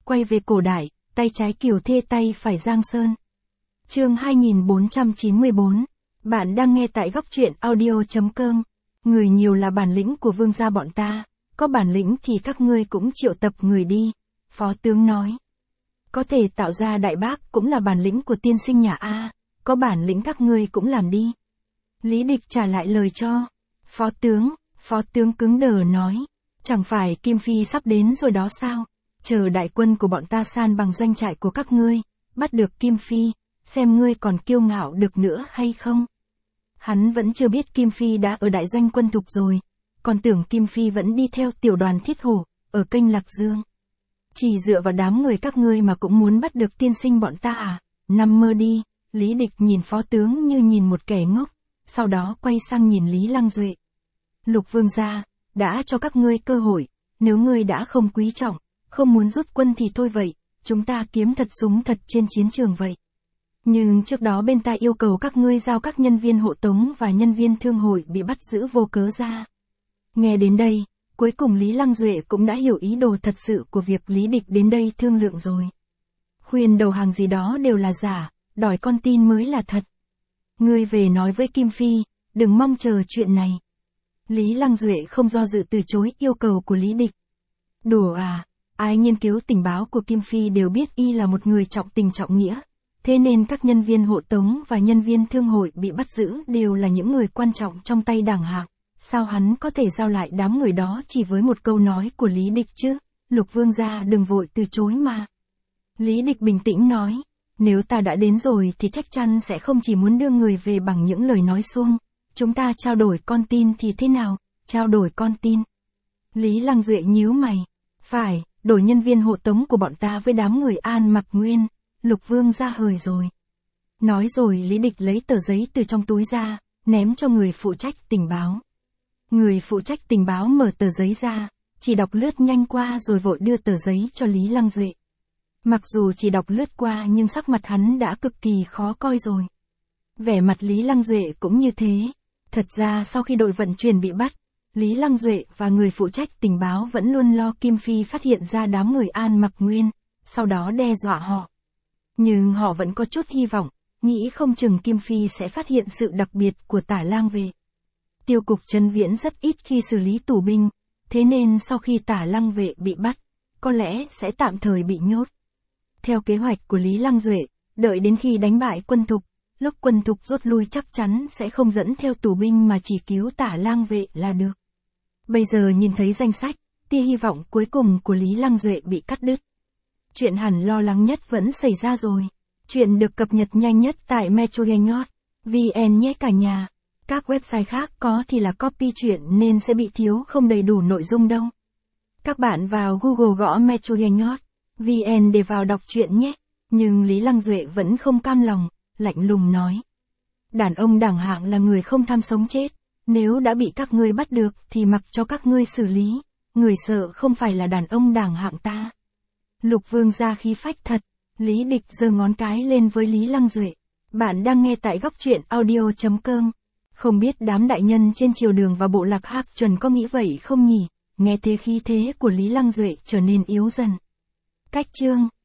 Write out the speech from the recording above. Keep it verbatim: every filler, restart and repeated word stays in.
quay về cổ đại, tay trái Kiều Thê tay phải Giang Sơn. Chương hai nghìn bốn trăm chín mươi bốn. Bạn đang nghe tại góc truyện audio chấm com. Người nhiều là bản lĩnh của vương gia bọn ta, có bản lĩnh thì các ngươi cũng triệu tập người đi, phó tướng nói. Có thể tạo ra đại bác cũng là bản lĩnh của tiên sinh nhà A, có bản lĩnh các ngươi cũng làm đi. Lý Địch trả lại lời cho. Phó tướng, phó tướng cứng đờ nói, chẳng phải Kim Phi sắp đến rồi đó sao, chờ đại quân của bọn ta san bằng doanh trại của các ngươi, bắt được Kim Phi, xem ngươi còn kiêu ngạo được nữa hay không. Hắn vẫn chưa biết Kim Phi đã ở đại doanh quân Thục rồi, còn tưởng Kim Phi vẫn đi theo tiểu đoàn Thiết Hổ, ở kênh Lạc Dương. Chỉ dựa vào đám người các ngươi mà cũng muốn bắt được tiên sinh bọn ta à, nằm mơ đi. Lý Địch nhìn phó tướng như nhìn một kẻ ngốc, sau đó quay sang nhìn Lý Lăng Duệ. Lục vương gia, đã cho các ngươi cơ hội, nếu ngươi đã không quý trọng, không muốn rút quân thì thôi vậy, chúng ta kiếm thật súng thật trên chiến trường vậy. Nhưng trước đó bên ta yêu cầu các ngươi giao các nhân viên hộ tống và nhân viên thương hội bị bắt giữ vô cớ ra. Nghe đến đây, cuối cùng Lý Lăng Duệ cũng đã hiểu ý đồ thật sự của việc Lý Địch đến đây thương lượng rồi. Khuyên đầu hàng gì đó đều là giả, đòi con tin mới là thật. Ngươi về nói với Kim Phi, đừng mong chờ chuyện này. Lý Lăng Duệ không do dự từ chối yêu cầu của Lý Địch. Đùa à, ai nghiên cứu tình báo của Kim Phi đều biết y là một người trọng tình trọng nghĩa. Thế nên các nhân viên hộ tống và nhân viên thương hội bị bắt giữ đều là những người quan trọng trong tay đảng hạng. Sao hắn có thể giao lại đám người đó chỉ với một câu nói của Lý Địch chứ? Lục vương gia đừng vội từ chối mà. Lý Địch bình tĩnh nói, nếu ta đã đến rồi thì chắc chắn sẽ không chỉ muốn đưa người về bằng những lời nói suông. Chúng ta trao đổi con tin thì thế nào? Trao đổi con tin. Lý Lăng Duệ nhíu mày. Phải, đổi nhân viên hộ tống của bọn ta với đám người An Mặc Nguyên. Lục vương ra hời rồi. Nói rồi Lý Địch lấy tờ giấy từ trong túi ra, ném cho người phụ trách tình báo. Người phụ trách tình báo mở tờ giấy ra, chỉ đọc lướt nhanh qua rồi vội đưa tờ giấy cho Lý Lăng Duệ. Mặc dù chỉ đọc lướt qua nhưng sắc mặt hắn đã cực kỳ khó coi rồi. Vẻ mặt Lý Lăng Duệ cũng như thế. Thật ra sau khi đội vận chuyển bị bắt, Lý Lăng Duệ và người phụ trách tình báo vẫn luôn lo Kim Phi phát hiện ra đám người An Mặc Nguyên, sau đó đe dọa họ. Nhưng họ vẫn có chút hy vọng, nghĩ không chừng Kim Phi sẽ phát hiện sự đặc biệt của Tả Lang Vệ. Tiêu cục Trấn Viễn rất ít khi xử lý tù binh, thế nên sau khi Tả Lang Vệ bị bắt, có lẽ sẽ tạm thời bị nhốt. Theo kế hoạch của Lý Lăng Duệ, đợi đến khi đánh bại quân Thục, lúc quân Thục rút lui chắc chắn sẽ không dẫn theo tù binh mà chỉ cứu Tả Lang Vệ là được. Bây giờ nhìn thấy danh sách, tia hy vọng cuối cùng của Lý Lăng Duệ bị cắt đứt. Chuyện hẳn lo lắng nhất vẫn xảy ra rồi. Chuyện được cập nhật nhanh nhất tại metrogenhot chấm vn nhé cả nhà. Các website khác có thì là copy chuyện nên sẽ bị thiếu không đầy đủ nội dung đâu. Các bạn vào Google gõ metrogenhot chấm vn để vào đọc chuyện nhé. Nhưng Lý Lăng Duệ vẫn không cam lòng, lạnh lùng nói. Đàn ông đảng hạng là người không tham sống chết. Nếu đã bị các ngươi bắt được thì mặc cho các ngươi xử lý. Người sợ không phải là đàn ông đảng hạng ta. Lục vương gia khí phách thật. Lý Địch giơ ngón cái lên với Lý Lăng Duệ. Bạn đang nghe tại góc truyện audio chấm com. Không biết đám đại nhân trên triều đường và bộ lạc Hắc Chuẩn có nghĩ vậy không nhỉ? Nghe thế khí thế của Lý Lăng Duệ trở nên yếu dần. Cách chương